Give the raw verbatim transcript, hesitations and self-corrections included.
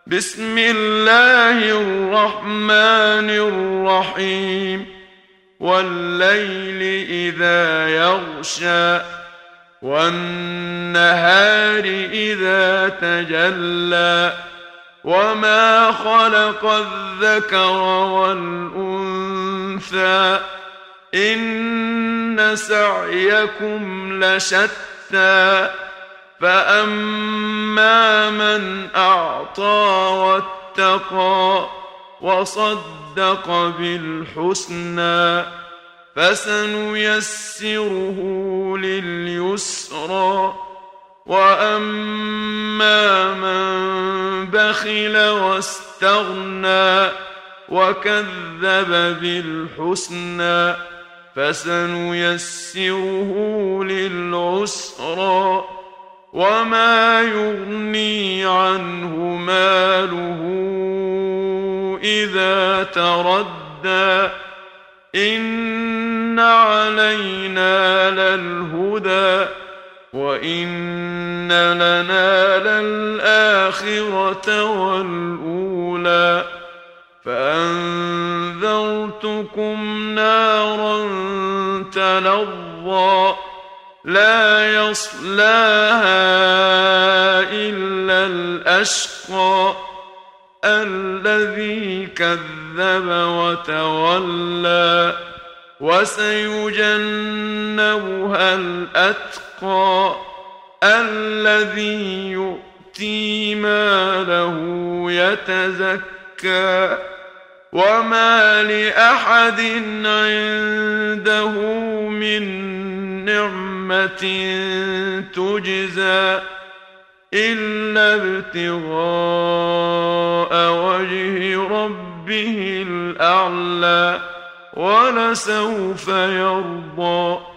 بسم الله الرحمن الرحيم والليل إذا يغشى والنهار إذا تجلى وما خلق الذكر والأنثى إن سعيكم لشتى فأما من أعطى واتقى وصدق بالحسنى فسنيسره لليسرى وأما من بخل واستغنى وكذب بالحسنى فسنيسره للعسرى وما يغني عنه ماله إذا تردى إن علينا للهدى وإن لنا للآخرة والأولى فأنذرتكم نارا تلظى لا يصلاها إلا الأشقى الذي كذب وتولى وسيجنبها الأتقى الذي يؤتي ماله يتزكى وما لأحد عنده من نعمة تجزى إلا ابتغاء وجه ربه الأعلى ولسوف يرضى.